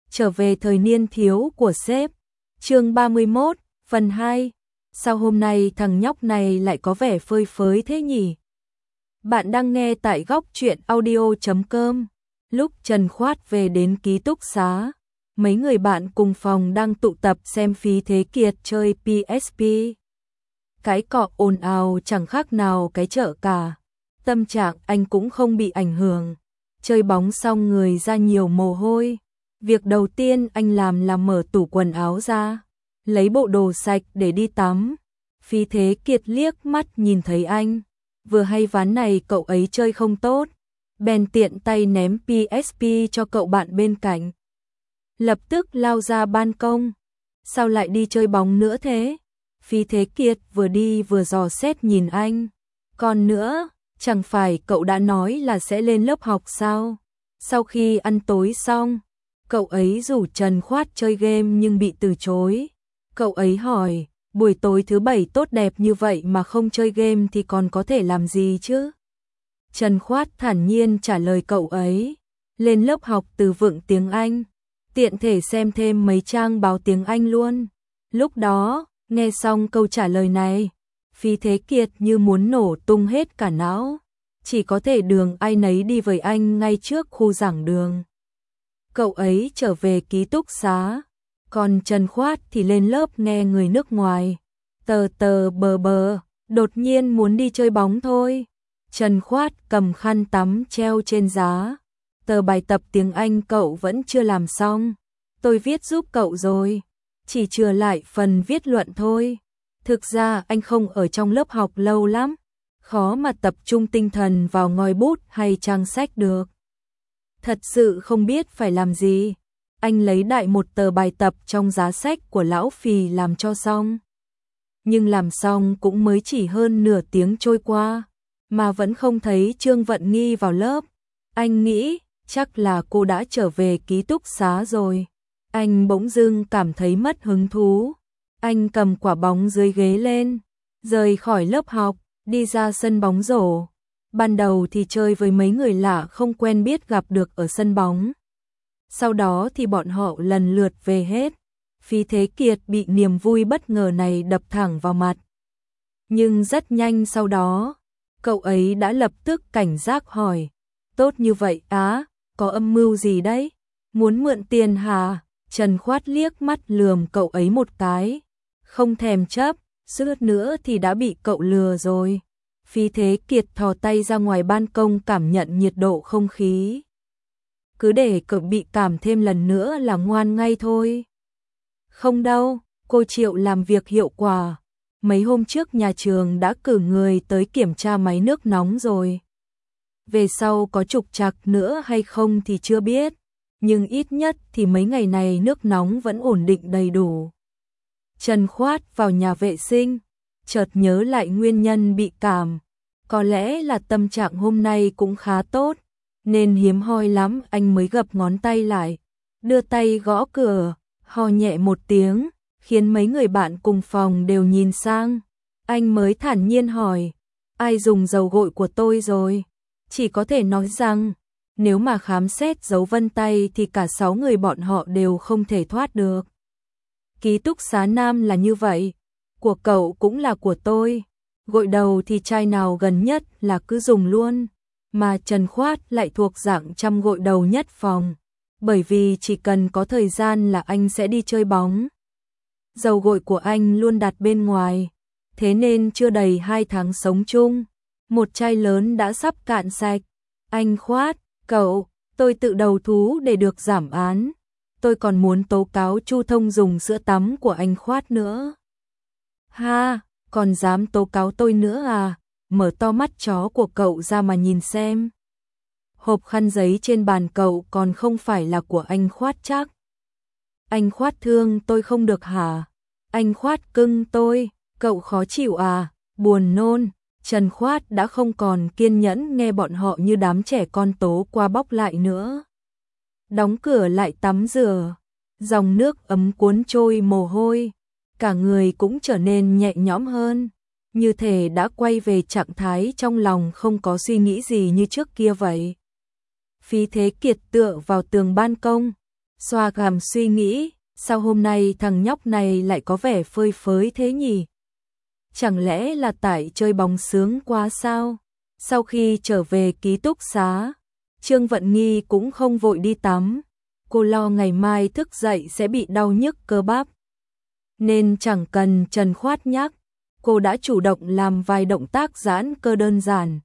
Trở về thời niên thiếu của sếp. Chương 31, phần 2. Sao hôm nay thằng nhóc này lại có vẻ phơi phới thế nhỉ? Bạn đang nghe tại góc truyện audio.com. Lúc Trần Khoát về đến ký túc xá, mấy người bạn cùng phòng đang tụ tập xem Phí Thế Kiệt chơi PSP. Cái cọ ồn ào chẳng khác nào cái chợ cả. Tâm trạng anh cũng không bị ảnh hưởng. Chơi bóng xong người ra nhiều mồ hôi. Việc đầu tiên anh làm là mở tủ quần áo ra, lấy bộ đồ sạch để đi tắm. Phí Thế Kiệt liếc mắt nhìn thấy anh, vừa hay ván này cậu ấy chơi không tốt, bèn tiện tay ném PSP cho cậu bạn bên cạnh. Lập tức lao ra ban công. Sao lại đi chơi bóng nữa thế? Phí Thế Kiệt vừa đi vừa dò xét nhìn anh. Còn nữa, chẳng phải cậu đã nói là sẽ lên lớp học sao? Sau khi ăn tối xong, cậu ấy rủ Trần Khoát chơi game nhưng bị từ chối. Cậu ấy hỏi, buổi tối thứ bảy tốt đẹp như vậy mà không chơi game thì còn có thể làm gì chứ? Trần Khoát thản nhiên trả lời cậu ấy, lên lớp học từ vựng tiếng Anh, tiện thể xem thêm mấy trang báo tiếng Anh luôn. Lúc đó, nghe xong câu trả lời này, Phí Thế Kiệt như muốn nổ tung hết cả não, chỉ có thể đường ai nấy đi với anh ngay trước khu giảng đường. Cậu ấy trở về ký túc xá, còn Trần Khoát thì lên lớp nghe người nước ngoài. Tờ tờ bờ bờ, đột nhiên muốn đi chơi bóng thôi. Trần Khoát cầm khăn tắm treo trên giá. Tờ bài tập tiếng Anh cậu vẫn chưa làm xong. Tôi viết giúp cậu rồi, chỉ chừa lại phần viết luận thôi. Thực ra anh không ở trong lớp học lâu lắm, khó mà tập trung tinh thần vào ngòi bút hay trang sách được. Thật sự không biết phải làm gì. Anh lấy đại một tờ bài tập trong giá sách của lão Phì làm cho xong. Nhưng làm xong cũng mới chỉ hơn nửa tiếng trôi qua, mà vẫn không thấy Trương Vận Nghi vào lớp. Anh nghĩ, chắc là cô đã trở về ký túc xá rồi. Anh bỗng dưng cảm thấy mất hứng thú. Anh cầm quả bóng dưới ghế lên, rời khỏi lớp học, đi ra sân bóng rổ. Ban đầu thì chơi với mấy người lạ không quen biết gặp được ở sân bóng. Sau đó thì bọn họ lần lượt về hết. Phí Thế Kiệt bị niềm vui bất ngờ này đập thẳng vào mặt. Nhưng rất nhanh sau đó, cậu ấy đã lập tức cảnh giác hỏi, tốt như vậy á, có âm mưu gì đấy? Muốn mượn tiền hả? Trần Khoát liếc mắt lườm cậu ấy một cái, không thèm chấp, suýt nữa thì đã bị cậu lừa rồi. Phí Thế Kiệt thò tay ra ngoài ban công cảm nhận nhiệt độ không khí. Cứ để cậu bị cảm thêm lần nữa là ngoan ngay thôi. Không đâu, cô Triệu làm việc hiệu quả. Mấy hôm trước nhà trường đã cử người tới kiểm tra máy nước nóng rồi. Về sau có trục trặc nữa hay không thì chưa biết, nhưng ít nhất thì mấy ngày này nước nóng vẫn ổn định đầy đủ. Trần Khoát vào nhà vệ sinh, chợt nhớ lại nguyên nhân bị cảm. Có lẽ là tâm trạng hôm nay cũng khá tốt, nên hiếm hoi lắm anh mới gập ngón tay lại, đưa tay gõ cửa, ho nhẹ một tiếng, khiến mấy người bạn cùng phòng đều nhìn sang. Anh mới thản nhiên hỏi, ai dùng dầu gội của tôi rồi? Chỉ có thể nói rằng, nếu mà khám xét dấu vân tay thì cả 6 người bọn họ đều không thể thoát được. Ký túc xá nam là như vậy, của cậu cũng là của tôi. Gội đầu thì chai nào gần nhất là cứ dùng luôn, mà Trần Khoát lại thuộc dạng chăm gội đầu nhất phòng, bởi vì chỉ cần có thời gian là anh sẽ đi chơi bóng. Dầu gội của anh luôn đặt bên ngoài, thế nên chưa đầy 2 tháng sống chung, một chai lớn đã sắp cạn sạch. Anh Khoát, cậu, tôi tự đầu thú để được giảm án. Tôi còn muốn tố cáo Chu Thông dùng sữa tắm của anh Khoát nữa. Ha, còn dám tố cáo tôi nữa à? Mở to mắt chó của cậu ra mà nhìn xem. Hộp khăn giấy trên bàn cậu còn không phải là của anh Khoát chắc. Anh Khoát thương tôi không được hả? Anh Khoát cưng tôi, cậu khó chịu à? Buồn nôn. Trần Khoát đã không còn kiên nhẫn nghe bọn họ như đám trẻ con tố qua bóc lại nữa. Đóng cửa lại tắm rửa, dòng nước ấm cuốn trôi mồ hôi, cả người cũng trở nên nhẹ nhõm hơn, như thể đã quay về trạng thái trong lòng không có suy nghĩ gì như trước kia vậy. Phí Thế Kiệt tựa vào tường ban công, xoa cằm suy nghĩ, sao hôm nay thằng nhóc này lại có vẻ phơi phới thế nhỉ? Chẳng lẽ là tại chơi bóng sướng quá sao? Sau khi trở về ký túc xá, Trương Vận Nghi cũng không vội đi tắm. Cô lo ngày mai thức dậy sẽ bị đau nhức cơ bắp. Nên chẳng cần Trần Khoát nhắc, cô đã chủ động làm vài động tác giãn cơ đơn giản.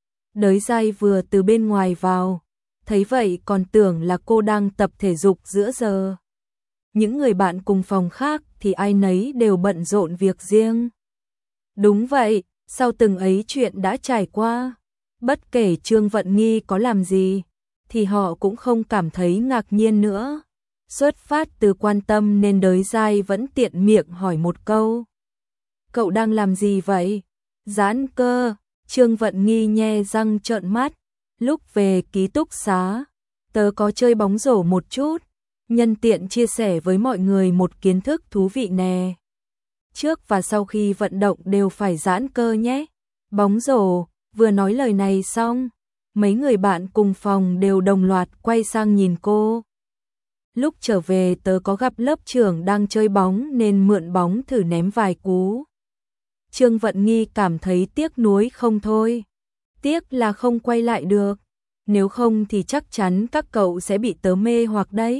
Đới Giai vừa từ bên ngoài vào, thấy vậy còn tưởng là cô đang tập thể dục giữa giờ. Những người bạn cùng phòng khác thì ai nấy đều bận rộn việc riêng. Đúng vậy, sau từng ấy chuyện đã trải qua, bất kể Trương Vận Nghi có làm gì, thì họ cũng không cảm thấy ngạc nhiên nữa. Xuất phát từ quan tâm nên Đới Giai vẫn tiện miệng hỏi một câu. Cậu đang làm gì vậy? Giãn cơ. Trương Vận Nghi nhe răng trợn mắt. Lúc về ký túc xá, tớ có chơi bóng rổ một chút, nhân tiện chia sẻ với mọi người một kiến thức thú vị nè. Trước và sau khi vận động đều phải giãn cơ nhé. Bóng rổ. Vừa nói lời này xong, mấy người bạn cùng phòng đều đồng loạt quay sang nhìn cô. Lúc trở về tớ có gặp lớp trưởng đang chơi bóng nên mượn bóng thử ném vài cú. Trương Vận Nghi cảm thấy tiếc nuối không thôi. Tiếc là không quay lại được. Nếu không thì chắc chắn các cậu sẽ bị tớ mê hoặc đấy.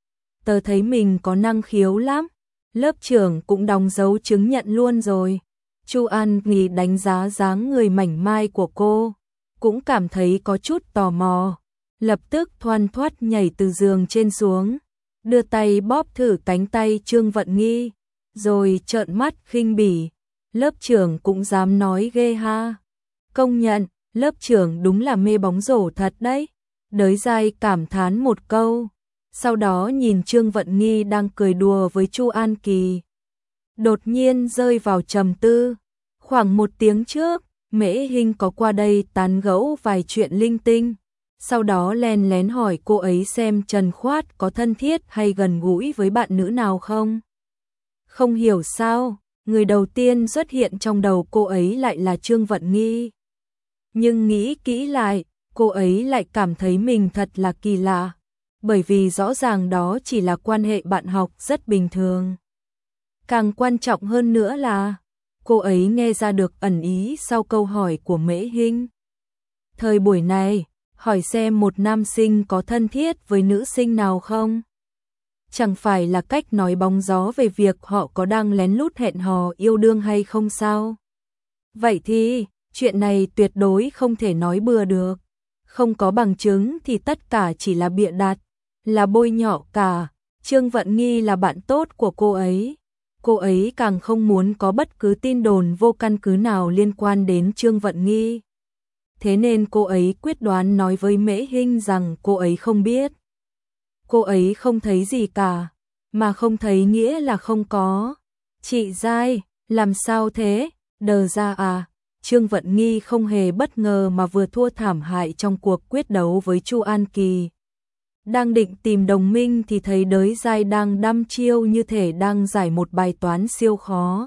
Tớ thấy mình có năng khiếu lắm. Lớp trưởng cũng đóng dấu chứng nhận luôn rồi. Chu An Nghi đánh giá dáng người mảnh mai của cô, cũng cảm thấy có chút tò mò. Lập tức thoăn thoắt nhảy từ giường trên xuống, đưa tay bóp thử cánh tay Trương Vận Nghi, rồi trợn mắt khinh bỉ. Lớp trưởng cũng dám nói ghê ha. Công nhận, lớp trưởng đúng là mê bóng rổ thật đấy. Đới Giai cảm thán một câu, sau đó nhìn Trương Vận Nghi đang cười đùa với Chu An Kỳ. Đột nhiên rơi vào trầm tư. Khoảng 1 tiếng trước, Mễ Hinh có qua đây tán gẫu vài chuyện linh tinh. Sau đó len lén hỏi cô ấy xem Trần Khoát có thân thiết hay gần gũi với bạn nữ nào không. Không hiểu sao, người đầu tiên xuất hiện trong đầu cô ấy lại là Trương Vận Nghi. Nhưng nghĩ kỹ lại, cô ấy lại cảm thấy mình thật là kỳ lạ. Bởi vì rõ ràng đó chỉ là quan hệ bạn học rất bình thường. Càng quan trọng hơn nữa là cô ấy nghe ra được ẩn ý sau câu hỏi của Mễ Hinh. Thời buổi này, hỏi xem một nam sinh có thân thiết với nữ sinh nào không? Chẳng phải là cách nói bóng gió về việc họ có đang lén lút hẹn hò yêu đương hay không sao? Vậy thì, chuyện này tuyệt đối không thể nói bừa được. Không có bằng chứng thì tất cả chỉ là bịa đặt, là bôi nhọ cả. Trương Vận Nghi là bạn tốt của cô ấy. Cô ấy càng không muốn có bất cứ tin đồn vô căn cứ nào liên quan đến Trương Vận Nghi. Thế nên cô ấy quyết đoán nói với Mễ Hinh rằng cô ấy không biết. Cô ấy không thấy gì cả, mà không thấy nghĩa là không có. Chị Giai, làm sao thế? Đờ ra à? Trương Vận Nghi không hề bất ngờ mà vừa thua thảm hại trong cuộc quyết đấu với Chu An Kỳ. Đang định tìm đồng minh thì thấy Đới Giai đang đăm chiêu như thể đang giải một bài toán siêu khó.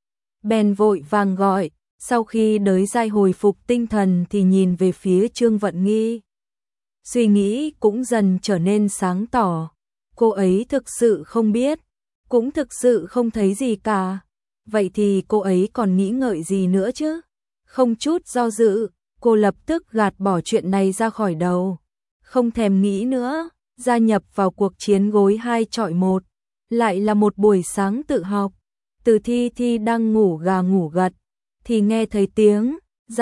Bèn vội vàng gọi, sau khi Đới Giai hồi phục tinh thần thì nhìn về phía Trương Vận Nghi. Suy nghĩ cũng dần trở nên sáng tỏ. Cô ấy thực sự không biết, cũng thực sự không thấy gì cả. Vậy thì cô ấy còn nghĩ ngợi gì nữa chứ? Không chút do dự, cô lập tức gạt bỏ chuyện này ra khỏi đầu. Không thèm nghĩ nữa, gia nhập vào cuộc chiến gối 2 chọi 1. Lại là một buổi sáng tự học. Từ Thi Thi đang ngủ gà ngủ gật, thì nghe thấy tiếng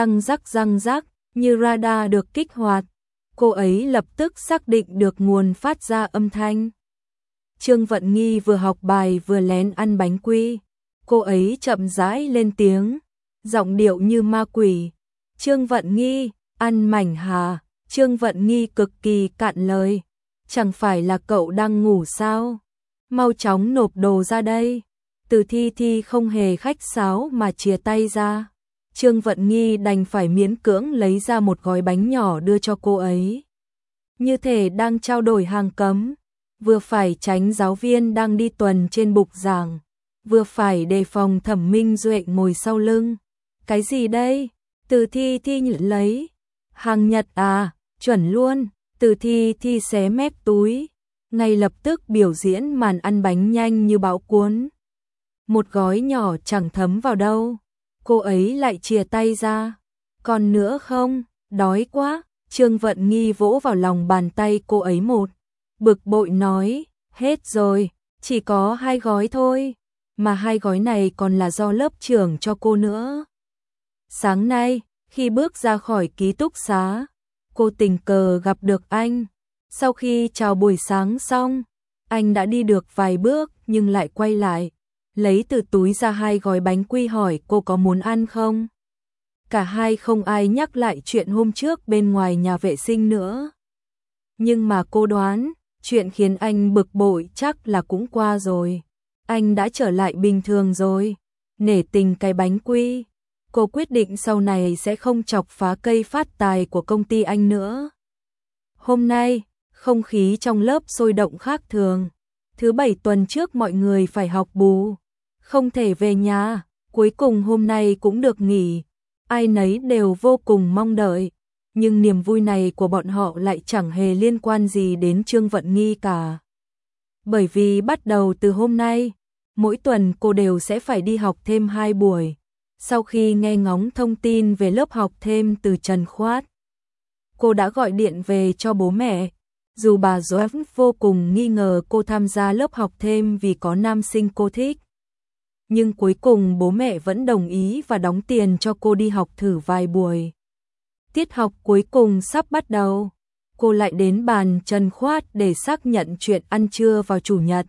răng rắc như radar được kích hoạt. Cô ấy lập tức xác định được nguồn phát ra âm thanh. Trương Vận Nghi vừa học bài vừa lén ăn bánh quy. Cô ấy chậm rãi lên tiếng, giọng điệu như ma quỷ. Trương Vận Nghi, ăn mảnh hà. Trương Vận Nghi cực kỳ cạn lời. Chẳng phải là cậu đang ngủ sao? Mau chóng nộp đồ ra đây. Từ Thi Thi không hề khách sáo mà chìa tay ra. Trương Vận Nghi đành phải miễn cưỡng lấy ra một gói bánh nhỏ đưa cho cô ấy. Như thể đang trao đổi hàng cấm. Vừa phải tránh giáo viên đang đi tuần trên bục giảng, vừa phải đề phòng Thẩm Minh Duệ ngồi sau lưng. Cái gì đây? Từ Thi Thi nhận lấy. Hàng Nhật à, chuẩn luôn. Từ Thi Thi xé mép túi, ngay lập tức biểu diễn màn ăn bánh nhanh như bão cuốn. Một gói nhỏ chẳng thấm vào đâu, cô ấy lại chìa tay ra. Còn nữa không, đói quá. Trương Vận Nghi vỗ vào lòng bàn tay cô ấy một. Bực bội nói, hết rồi, chỉ có 2 gói thôi, mà 2 gói này còn là do lớp trưởng cho cô nữa. Sáng nay, khi bước ra khỏi ký túc xá, cô tình cờ gặp được anh. Sau khi chào buổi sáng xong, anh đã đi được vài bước nhưng lại quay lại, lấy từ túi ra 2 gói bánh quy hỏi cô có muốn ăn không. Cả hai không ai nhắc lại chuyện hôm trước bên ngoài nhà vệ sinh nữa. Nhưng mà cô đoán, chuyện khiến anh bực bội chắc là cũng qua rồi. Anh đã trở lại bình thường rồi. Nể tình cái bánh quy, cô quyết định sau này sẽ không chọc phá cây phát tài của công ty anh nữa. Hôm nay, không khí trong lớp sôi động khác thường. Thứ 7 tuần trước mọi người phải học bù, không thể về nhà, cuối cùng hôm nay cũng được nghỉ. Ai nấy đều vô cùng mong đợi, nhưng niềm vui này của bọn họ lại chẳng hề liên quan gì đến Trương Vận Nghi cả. Bởi vì bắt đầu từ hôm nay, mỗi tuần cô đều sẽ phải đi học thêm 2 buổi. Sau khi nghe ngóng thông tin về lớp học thêm từ Trần Khoát, cô đã gọi điện về cho bố mẹ. Dù bà Doãn vô cùng nghi ngờ cô tham gia lớp học thêm vì có nam sinh cô thích, nhưng cuối cùng bố mẹ vẫn đồng ý và đóng tiền cho cô đi học thử vài buổi. Tiết học cuối cùng sắp bắt đầu, cô lại đến bàn Trần Khoát để xác nhận chuyện ăn trưa vào chủ nhật.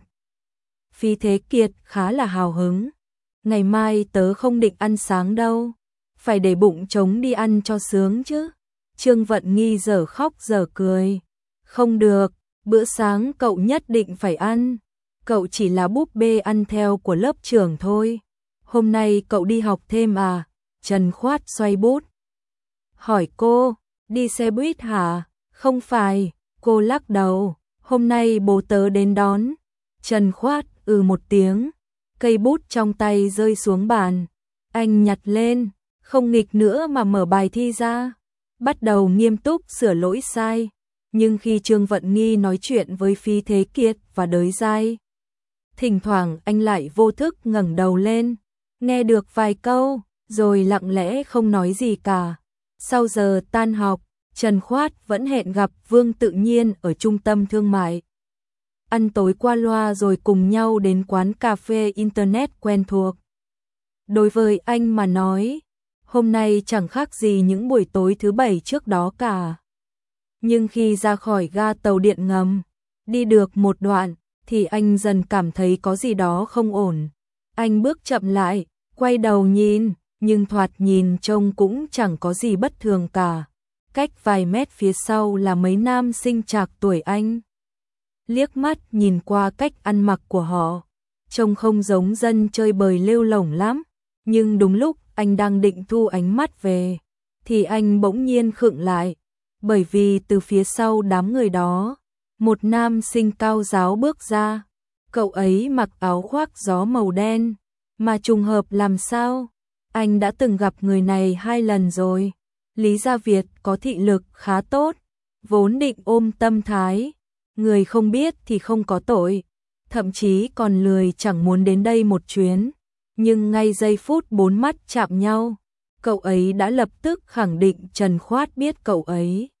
Phi Thế Kiệt khá là hào hứng. Ngày mai tớ không định ăn sáng đâu, phải để bụng trống đi ăn cho sướng chứ. Trương Vận Nghi dở khóc dở cười. Không được, bữa sáng cậu nhất định phải ăn. Cậu chỉ là búp bê ăn theo của lớp trưởng thôi. Hôm nay cậu đi học thêm à? Trần Khoát xoay bút. Hỏi cô, đi xe buýt hả? Không phải, cô lắc đầu. Hôm nay bố tớ đến đón. Trần Khoát một tiếng. Cây bút trong tay rơi xuống bàn. Anh nhặt lên, không nghịch nữa mà mở bài thi ra. Bắt đầu nghiêm túc sửa lỗi sai. Nhưng khi Trương Vận Nghi nói chuyện với Phi Thế Kiệt và Đới Giai, thỉnh thoảng anh lại vô thức ngẩng đầu lên, nghe được vài câu, rồi lặng lẽ không nói gì cả. Sau giờ tan học, Trần Khoát vẫn hẹn gặp Vương Tự Nhiên ở trung tâm thương mại. Ăn tối qua loa rồi cùng nhau đến quán cà phê Internet quen thuộc. Đối với anh mà nói, hôm nay chẳng khác gì những buổi tối thứ 7 trước đó cả. Nhưng khi ra khỏi ga tàu điện ngầm, đi được một đoạn, thì anh dần cảm thấy có gì đó không ổn. Anh bước chậm lại, quay đầu nhìn, nhưng thoạt nhìn trông cũng chẳng có gì bất thường cả. Cách vài mét phía sau là mấy nam sinh trạc tuổi anh. Liếc mắt nhìn qua cách ăn mặc của họ, trông không giống dân chơi bời lêu lổng lắm. Nhưng đúng lúc anh đang định thu ánh mắt về, thì anh bỗng nhiên khựng lại. Bởi vì từ phía sau đám người đó, một nam sinh cao ráo bước ra. Cậu ấy mặc áo khoác gió màu đen, mà trùng hợp làm sao? Anh đã từng gặp người này 2 lần rồi. Lý Gia Việt có thị lực khá tốt, vốn định ôm tâm thái, người không biết thì không có tội, thậm chí còn lười chẳng muốn đến đây một chuyến. Nhưng ngay giây phút 4 mắt chạm nhau, cậu ấy đã lập tức khẳng định Trần Khoát biết cậu ấy,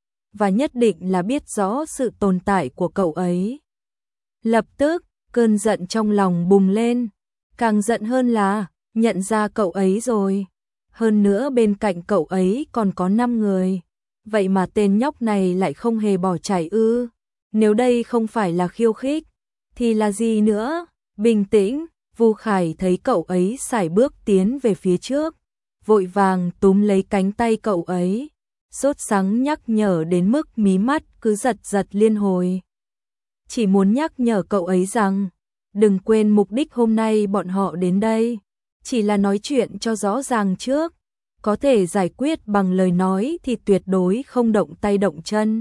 và nhất định là biết rõ sự tồn tại của cậu ấy. Lập tức, cơn giận trong lòng bùng lên, càng giận hơn là nhận ra cậu ấy rồi. Hơn nữa bên cạnh cậu ấy còn có 5 người, vậy mà tên nhóc này lại không hề bỏ chạy ư? Nếu đây không phải là khiêu khích, thì là gì nữa? Bình tĩnh, Vu Khải thấy cậu ấy sải bước tiến về phía trước, vội vàng túm lấy cánh tay cậu ấy, sốt sắng nhắc nhở đến mức mí mắt cứ giật giật liên hồi. Chỉ muốn nhắc nhở cậu ấy rằng, đừng quên mục đích hôm nay bọn họ đến đây, chỉ là nói chuyện cho rõ ràng trước, có thể giải quyết bằng lời nói thì tuyệt đối không động tay động chân.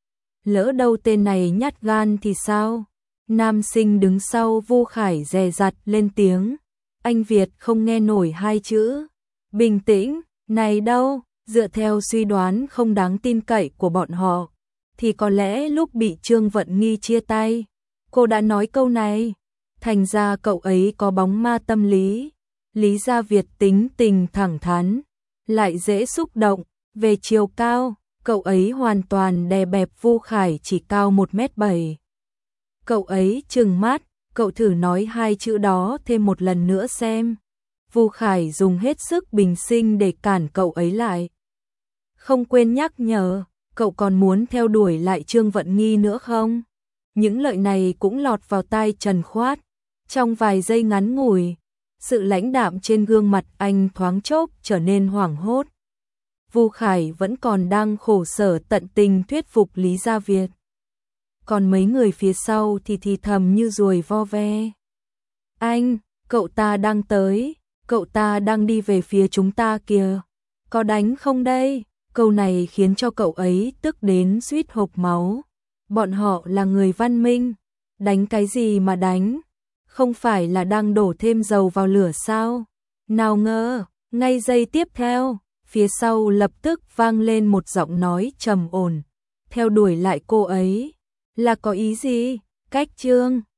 Lỡ đâu tên này nhát gan thì sao? Nam sinh đứng sau Vu Khải dè dặt lên tiếng. Anh Việt không nghe nổi 2 chữ. Bình tĩnh, này đâu, dựa theo suy đoán không đáng tin cậy của bọn họ, thì có lẽ lúc bị Trương Vận Nghi chia tay, cô đã nói câu này. Thành ra cậu ấy có bóng ma tâm lý. Lý Gia Việt tính tình thẳng thắn, lại dễ xúc động. Về chiều cao, cậu ấy hoàn toàn đè bẹp Vu Khải chỉ cao 1m7. Cậu ấy trừng mắt, cậu thử nói hai chữ đó thêm một lần nữa xem. Vu Khải dùng hết sức bình sinh để cản cậu ấy lại. Không quên nhắc nhở, cậu còn muốn theo đuổi lại Trương Vận Nghi nữa không? Những lời này cũng lọt vào tai Trần Khoát. Trong vài giây ngắn ngủi, sự lãnh đạm trên gương mặt anh thoáng chốc trở nên hoảng hốt. Vu Khải vẫn còn đang khổ sở tận tình thuyết phục Lý Gia Việt. Còn mấy người phía sau thì thì thầm như ruồi vo ve. Anh, cậu ta đang tới, cậu ta đang đi về phía chúng ta kìa. Có đánh không đây? Câu này khiến cho cậu ấy tức đến suýt hộc máu. Bọn họ là người văn minh, đánh cái gì mà đánh? Không phải là đang đổ thêm dầu vào lửa sao? Nào ngờ, ngay giây tiếp theo, phía sau lập tức vang lên một giọng nói trầm ổn. Theo đuổi lại cô ấy, là có ý gì? Cách Trương